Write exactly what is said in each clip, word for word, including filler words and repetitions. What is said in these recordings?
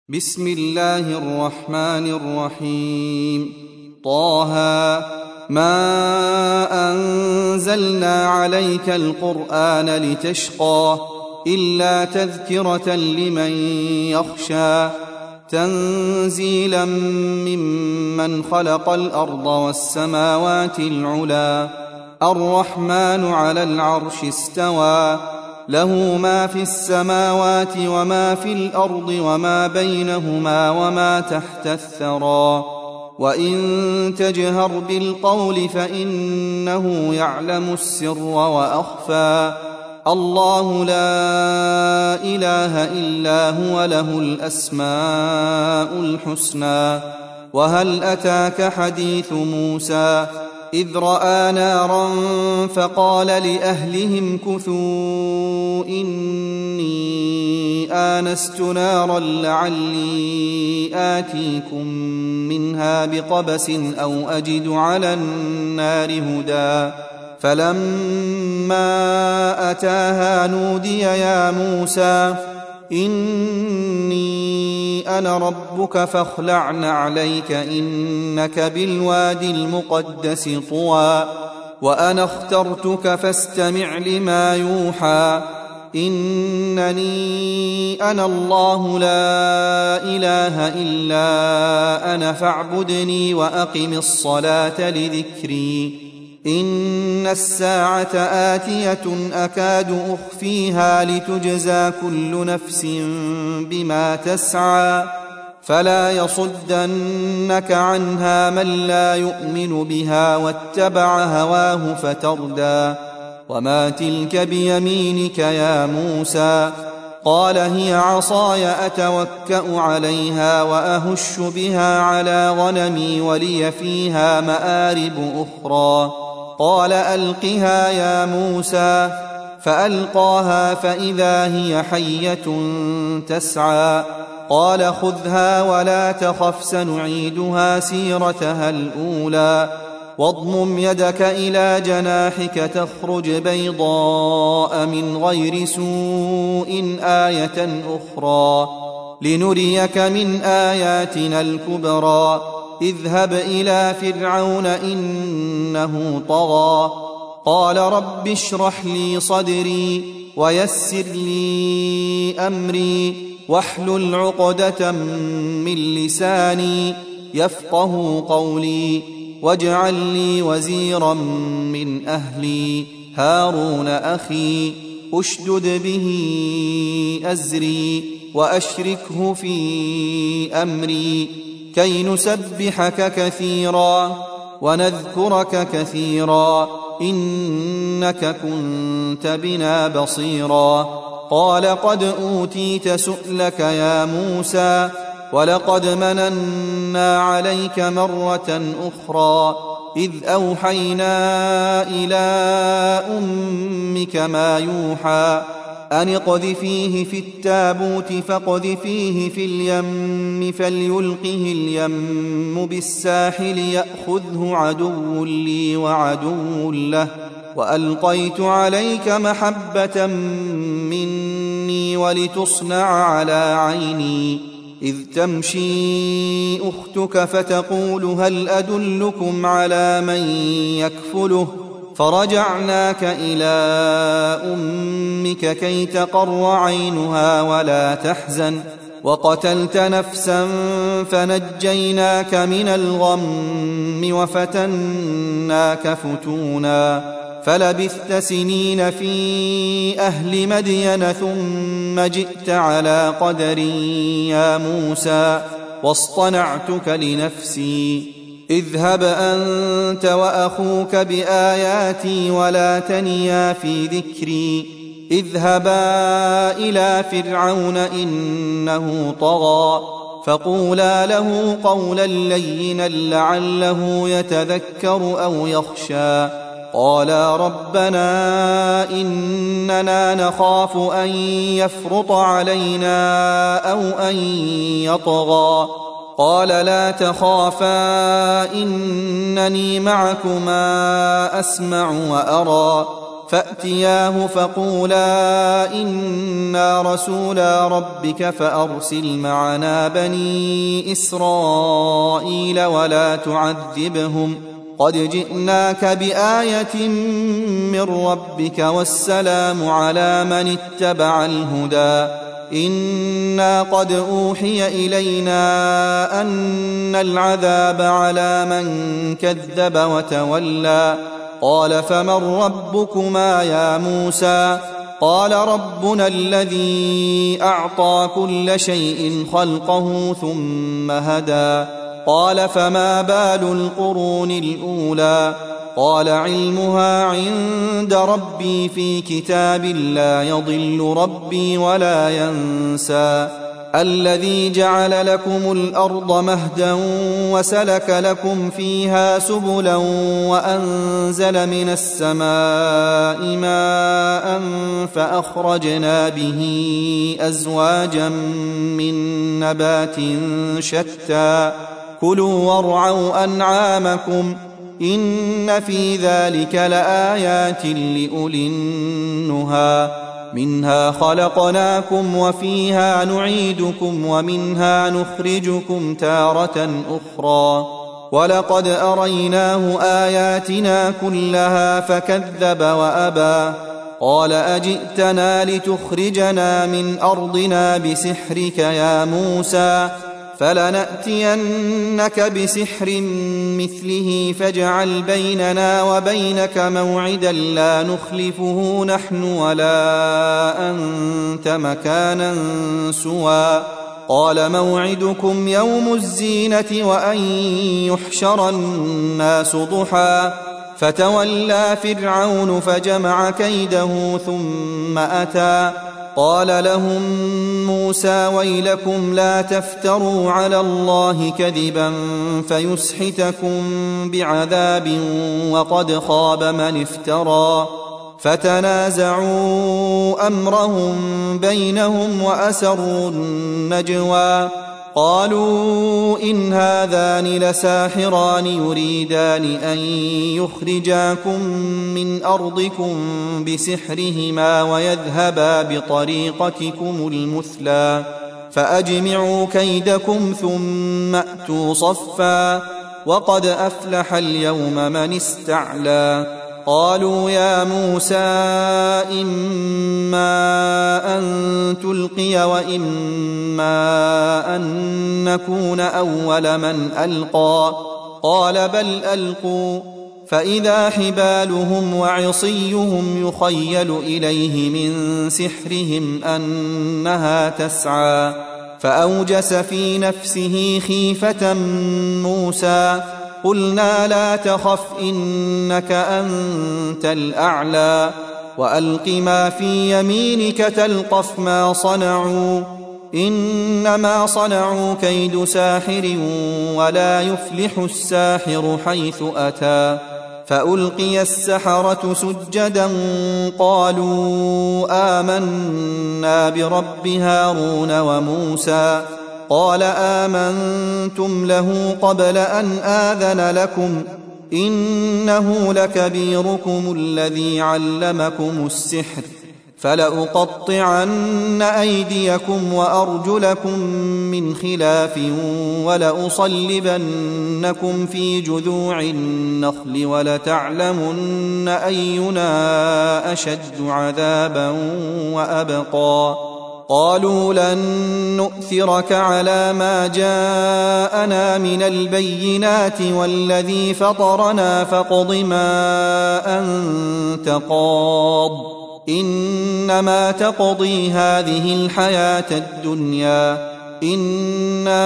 بسم الله الرحمن الرحيم. طه ما أنزلنا عليك القرآن لتشقى إلا تذكرة لمن يخشى تنزيلا ممن خلق الأرض والسماوات العلى الرحمن على العرش استوى له ما في السماوات وما في الأرض وما بينهما وما تحت الثرى وإن تجهر بالقول فإنه يعلم السر وأخفى الله لا إله إلا هو له الأسماء الحسنى. وهل أتاك حديث موسى إذ رأى نارا فقال لأهلهم كثوا إني آنست نارا لعلي آتيكم منها بقبس أو أجد على النار هدى فلما أتاها نودي يا موسى إني أنا ربك فاخلع نعليك إنك بالوادي المقدس طوى وأنا اخترتك فاستمع لما يوحى إنني أنا الله لا إله إلا أنا فاعبدني وأقم الصلاة لذكري إن الساعة آتية أكاد أخفيها لتجزى كل نفس بما تسعى فلا يصدنك عنها من لا يؤمن بها واتبع هواه فتردى وما تلك بيمينك يا موسى قال هي عصاي أتوكأ عليها وأهش بها على غنمي ولي فيها مآرب أخرى قال ألقها يا موسى فألقاها فإذا هي حية تسعى قال خذها ولا تخف سنعيدها سيرتها الأولى واضمم يدك إلى جناحك تخرج بيضاء من غير سوء آية أخرى لنريك من آياتنا الكبرى اذهب إلى فرعون إنه طغى قال رب اشرح لي صدري ويسر لي أمري واحلل عقدة من لساني يفقه قولي واجعل لي وزيرا من أهلي هارون أخي أشدد به أزري وأشركه في أمري كي نسبحك كثيرا ونذكرك كثيرا إنك كنت بنا بصيرا قال قد أوتيت سؤلك يا موسى ولقد مننا عليك مرة أخرى إذ أوحينا إلى أمك ما يوحى أن اقذفيه في التابوت فاقذفيه في اليم فليلقه اليم بالساحل يأخذه عدو لي وعدو له وألقيت عليك محبة مني ولتصنع على عيني إذ تمشي أختك فتقول هل أدلكم على من يكفله فرجعناك إلى أمك كي تقر عينها ولا تحزن وقتلت نفسا فنجيناك من الغم وفتناك فتونا فلبثت سنين في أهل مدين ثم جئت على قدر يا موسى واصطنعتك لنفسي اذهب أنت وأخوك بآياتي ولا تنيا في ذكري اذهبا إلى فرعون إنه طغى فقولا له قولا لينا لعله يتذكر أو يخشى قالا ربنا إننا نخاف أن يفرط علينا أو أن يطغى قال لا تخافا إنني معكما أسمع وأرى فأتياه فقولا إنا رسولا ربك فأرسل معنا بني إسرائيل ولا تعذبهم قد جئناك بآية من ربك والسلام على من اتبع الهدى إنا قد أوحي إلينا أن العذاب على من كذب وتولى قال فمن ربكما يا موسى قال ربنا الذي أعطى كل شيء خلقه ثم هدى قال فما بال القرون الأولى قال علمها عند ربي في كتاب لا يضل ربي ولا ينسى الذي جعل لكم الأرض مهدا وسلك لكم فيها سبلا وأنزل من السماء ماء فأخرجنا به أزواجا من نبات شتى كلوا وارعوا أنعامكم إن في ذلك لآيات لأولي النهى منها خلقناكم وفيها نعيدكم ومنها نخرجكم تارة أخرى ولقد أريناه آياتنا كلها فكذب وأبى قال أجئتنا لتخرجنا من أرضنا بسحرك يا موسى فلنأتينك بسحر مثله فاجعل بيننا وبينك موعدا لا نخلفه نحن ولا أنت مكانا سوى قال موعدكم يوم الزينة وأن يحشر الناس ضحى فتولى فرعون فجمع كيده ثم أتى قال لهم موسى ويلكم لا تفتروا على الله كذبا فيسحتكم بعذاب وقد خاب من افترى فتنازعوا أمرهم بينهم وأسروا النجوى قالوا إن هذان لساحران يريدان أن يخرجاكم من أرضكم بسحرهما ويذهبا بطريقتكم المثلى فأجمعوا كيدكم ثم أتوا صفا وقد أفلح اليوم من استعلى قالوا يا موسى إما أن تلقي وإما أن نكون أول من ألقى قال بل ألقوا فإذا حبالهم وعصيهم يخيل إليه من سحرهم أنها تسعى فأوجس في نفسه خيفة موسى قلنا لا تخف إنك أنت الأعلى وألق ما في يمينك تلقف ما صنعوا إنما صنعوا كيد ساحر ولا يفلح الساحر حيث أتى فألقي السحرة سجدا قالوا آمنا برب هارون وموسى قال آمنتم له قبل أن آذن لكم إنه لكبيركم الذي علمكم السحر فلأقطعن أيديكم وأرجلكم من خلاف ولأصلبنكم في جذوع النخل ولتعلمن أينا أشد عذابا وأبقى قالوا لن نؤثرك على ما جاءنا من البينات والذي فطرنا فاقض ما أنت قاض إنما تقضي هذه الحياة الدنيا إنا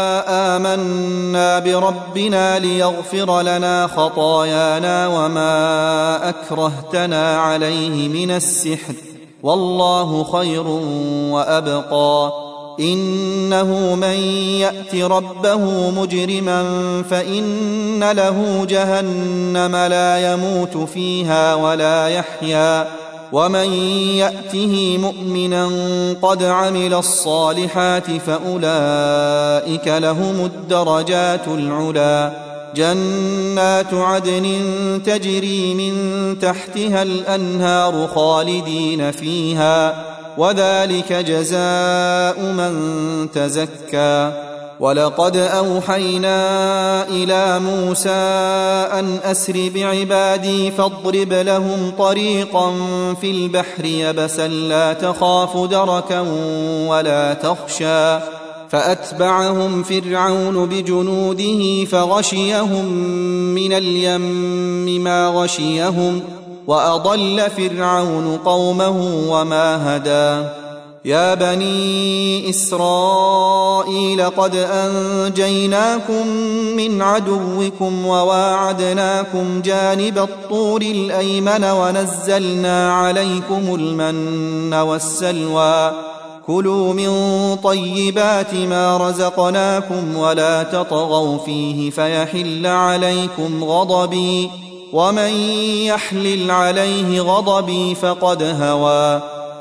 آمنا بربنا ليغفر لنا خطايانا وما أكرهتنا عليه من السحر والله خير وأبقى إنه من يأت ربه مجرما فإن له جهنم لا يموت فيها ولا يحيا ومن يأته مؤمنا قد عمل الصالحات فأولئك لهم الدرجات العلا جنات عدن تجري من تحتها الأنهار خالدين فيها وذلك جزاء من تزكى. ولقد أوحينا إلى موسى أن أسر بعبادي فاضرب لهم طريقا في البحر يبسا لا تخاف دركا ولا تخشى فأتبعهم فرعون بجنوده فغشيهم من اليم ما غشيهم وأضل فرعون قومه وما هدى. يا بني إسرائيل قد أنجيناكم من عدوكم وواعدناكم جانب الطور الأيمن ونزلنا عليكم المن والسلوى كلوا من طيبات ما رزقناكم ولا تطغوا فيه فيحل عليكم غضبي ومن يحلل عليه غضبي فقد هوى.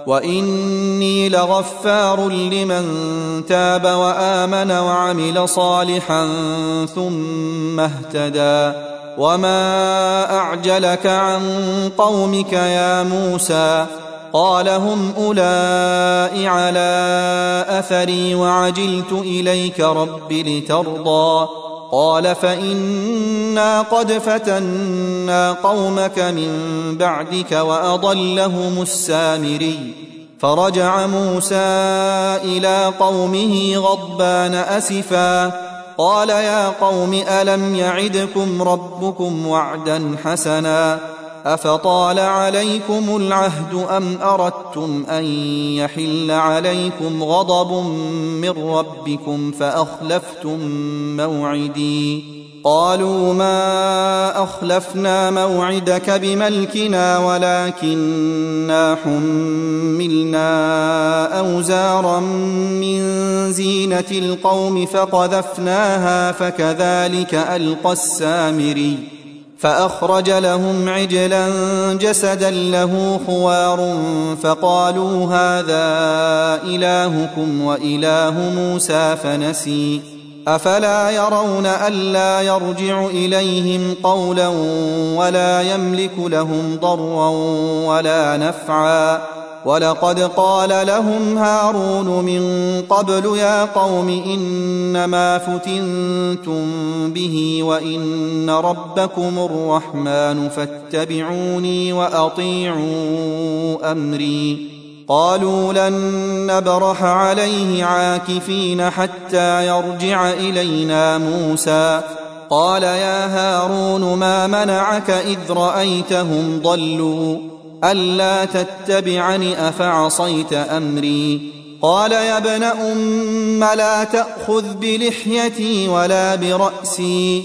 وإني لغفار لمن تاب وآمن وعمل صالحا ثم اهتدى. وما أعجلك عن قومك يا موسى قال هم أولئك على أثري وعجلت إليك رب لترضى قال فإنا قد فتنا قومك من بعدك وأضلهم السامري. فرجع موسى إلى قومه غضبان أسفا قال يا قوم ألم يعدكم ربكم وعدا حسنا أفطال عليكم العهد أم أردتم أن يحل عليكم غضب من ربكم فأخلفتم موعدي قالوا ما أخلفنا موعدك بملكنا ولكننا حملنا أوزارا من زينة القوم فقذفناها فكذلك ألقى السامري فأخرج لهم عجلا جسدا له خوار فقالوا هذا إلهكم وإله موسى فنسي أفلا يرون ألا يرجع إليهم قولا ولا يملك لهم ضرا ولا نفعا. ولقد قال لهم هارون من قبل يا قوم إنما فتنتم به وإن ربكم الرحمن فاتبعوني وأطيعوا أمري. قالوا لن نبرح عليه عاكفين حتى يرجع إلينا موسى قال يا هارون ما منعك إذ رأيتهم ضلوا ألا تتبعني أفعصيت أمري قال يا ابن أم لا تأخذ بلحيتي ولا برأسي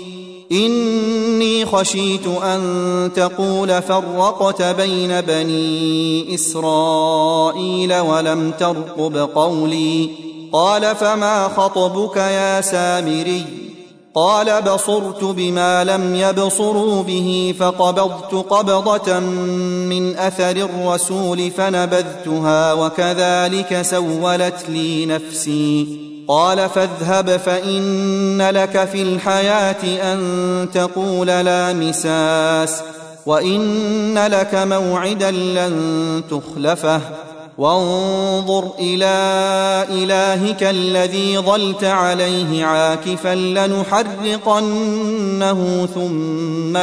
إني خشيت أن تقول فرقت بين بني إسرائيل ولم ترقب قولي قال فما خطبك يا سامري قال بصرت بما لم يبصروا به فقبضت قبضة من أثر الرسول فنبذتها وكذلك سولت لي نفسي قال فاذهب فإن لك في الحياة أن تقول لا مساس وإن لك موعدا لن تخلفه وانظر إلى إلهك الذي ظلت عليه عاكفا لنحرقنه ثم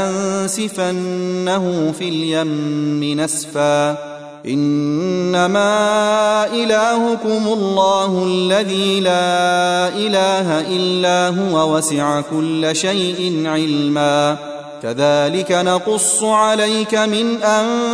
لننسفنه في اليم نسفا إنما إلهكم الله الذي لا إله إلا هو وسع كل شيء علما كذلك نقص عليك من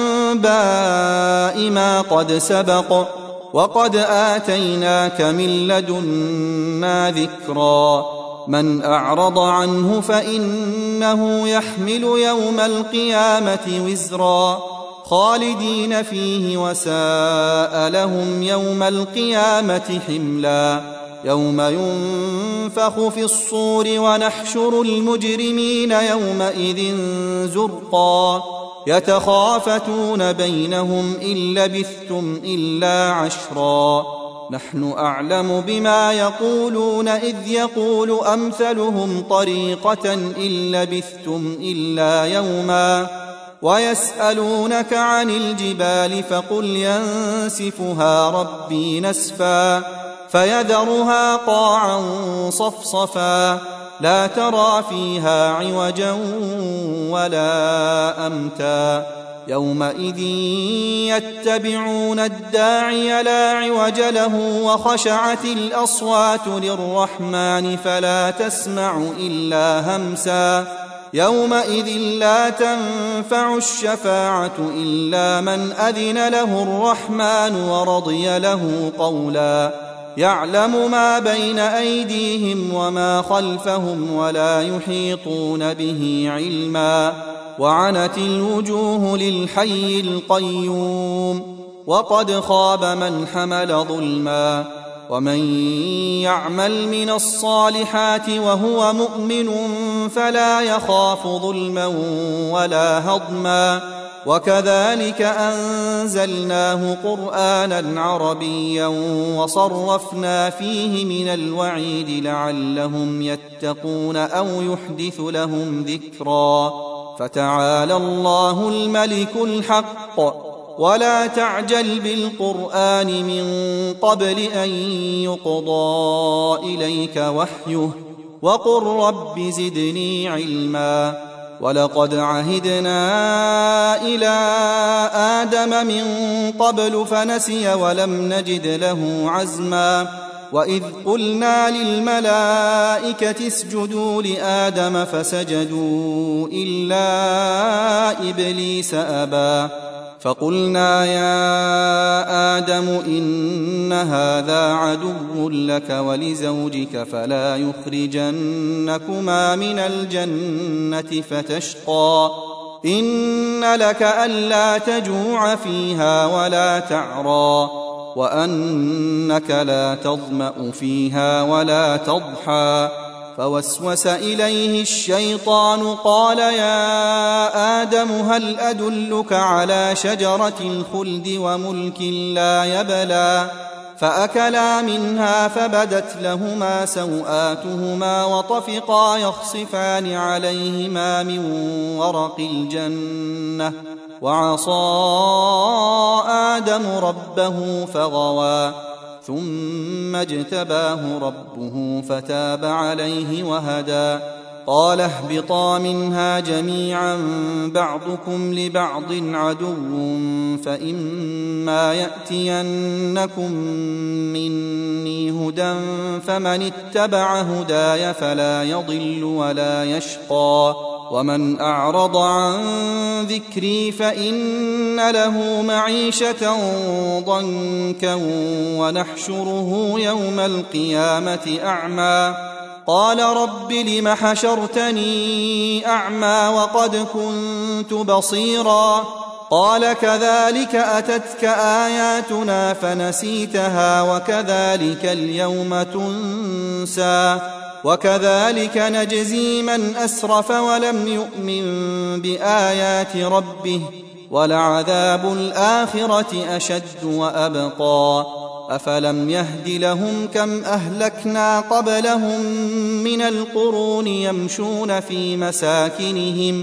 أنباء ما قد سبق وقد آتيناك من لدنا ذكرا من أعرض عنه فإنه يحمل يوم القيامة وزرا خالدين فيه وساء لهم يوم القيامة حملا يوم ينفخ في الصور ونحشر المجرمين يومئذ زرقا يتخافتون بينهم إن لبثتم إلا عشرا نحن أعلم بما يقولون إذ يقول أمثلهم طريقة إن لبثتم إلا يوما ويسألونك عن الجبال فقل ينسفها ربي نسفا فيذرها قاعا صفصفا لا ترى فيها عوجا ولا أمتا يومئذ يتبعون الداعي لا عوج له وخشعت الأصوات للرحمن فلا تسمع إلا همسا يومئذ لا تنفع الشفاعة إلا من أذن له الرحمن ورضي له قولا يعلم ما بين أيديهم وما خلفهم ولا يحيطون به علما وعنت الوجوه للحي القيوم وقد خاب من حمل ظلما ومن يعمل من الصالحات وهو مؤمن فلا يخاف ظلما ولا هضما وكذلك أنزلناه قرآنا عربيا وصرفنا فيه من الوعيد لعلهم يتقون أو يحدث لهم ذكرا فتعالى الله الملك الحق ولا تعجل بالقرآن من قبل أن يقضى إليك وحيه وقل رب زدني علما ولقد عهدنا إلى آدم من قبل فنسي ولم نجد له عزما وإذ قلنا للملائكة اسجدوا لآدم فسجدوا إلا إبليس أبى فقلنا يا آدم إن هذا عدو لك ولزوجك فلا يخرجنكما من الجنة فتشقى إن لك ألا تجوع فيها ولا تعرى وأنك لا تظمأ فيها ولا تضحى فوسوس إليه الشيطان قال يا آدم هل أدلك على شجرة الخلد وملك لا يبلى فأكلا منها فبدت لهما سوآتهما وطفقا يخصفان عليهما من ورق الجنة وعصى آدم ربه فغوى ثم اجتباه ربه فتاب عليه وهدى قال اهبطا منها جميعا بعضكم لبعض عدو فإما يأتينكم مني هدى فمن اتبع هداي فلا يضل ولا يشقى ومن أعرض عن ذكري فإن له معيشة ضنكا ونحشره يوم القيامة أعمى قال رب لم حشرتني أعمى وقد كنت بصيرا قال كذلك أتتك آياتنا فنسيتها وكذلك اليوم تنسى وكذلك نجزي من أسرف ولم يؤمن بآيات ربه ولعذاب الآخرة أشد وأبقى أفلم يهد لهم كم أهلكنا قبلهم من القرون يمشون في مساكنهم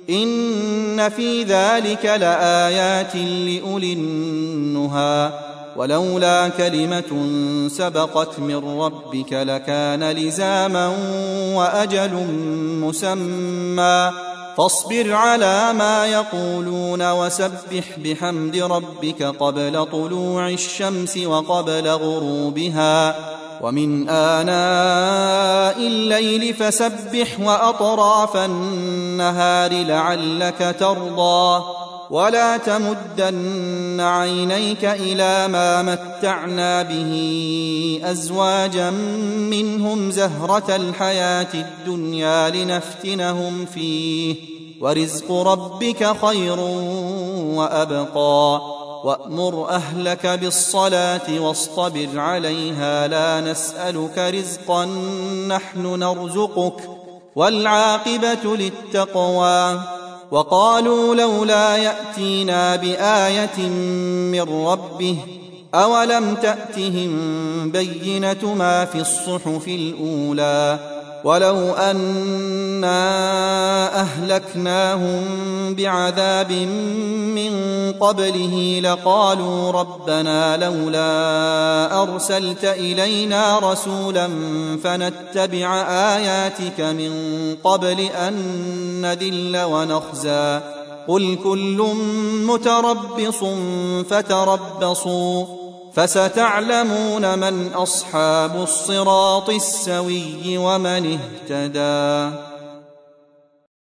إن في ذلك لآيات لأولي النهى ولولا كلمة سبقت من ربك لكان لزاما وأجل مسمى فاصبر على ما يقولون وسبح بحمد ربك قبل طلوع الشمس وقبل غروبها ومن آناء الليل فسبح وأطراف النهار لعلك ترضى ولا تمدن عينيك إلى ما متعنا به أزواجا منهم زهرة الحياة الدنيا لنفتنهم فيه ورزق ربك خير وأبقى وأمر أهلك بالصلاة واصطبر عليها لا نسألك رزقا نحن نرزقك والعاقبة للتقوى وقالوا لولا يأتينا بآية من ربه أولم تأتهم بينة ما في الصحف الأولى ولو أنا أهلكناهم بعذاب من قبله لقالوا ربنا لولا أرسلت إلينا رسولا فنتبع آياتك من قبل أن نذل ونخزى قل كل متربص فتربصوا فستعلمون من أصحاب الصراط السوي ومن اهتدى.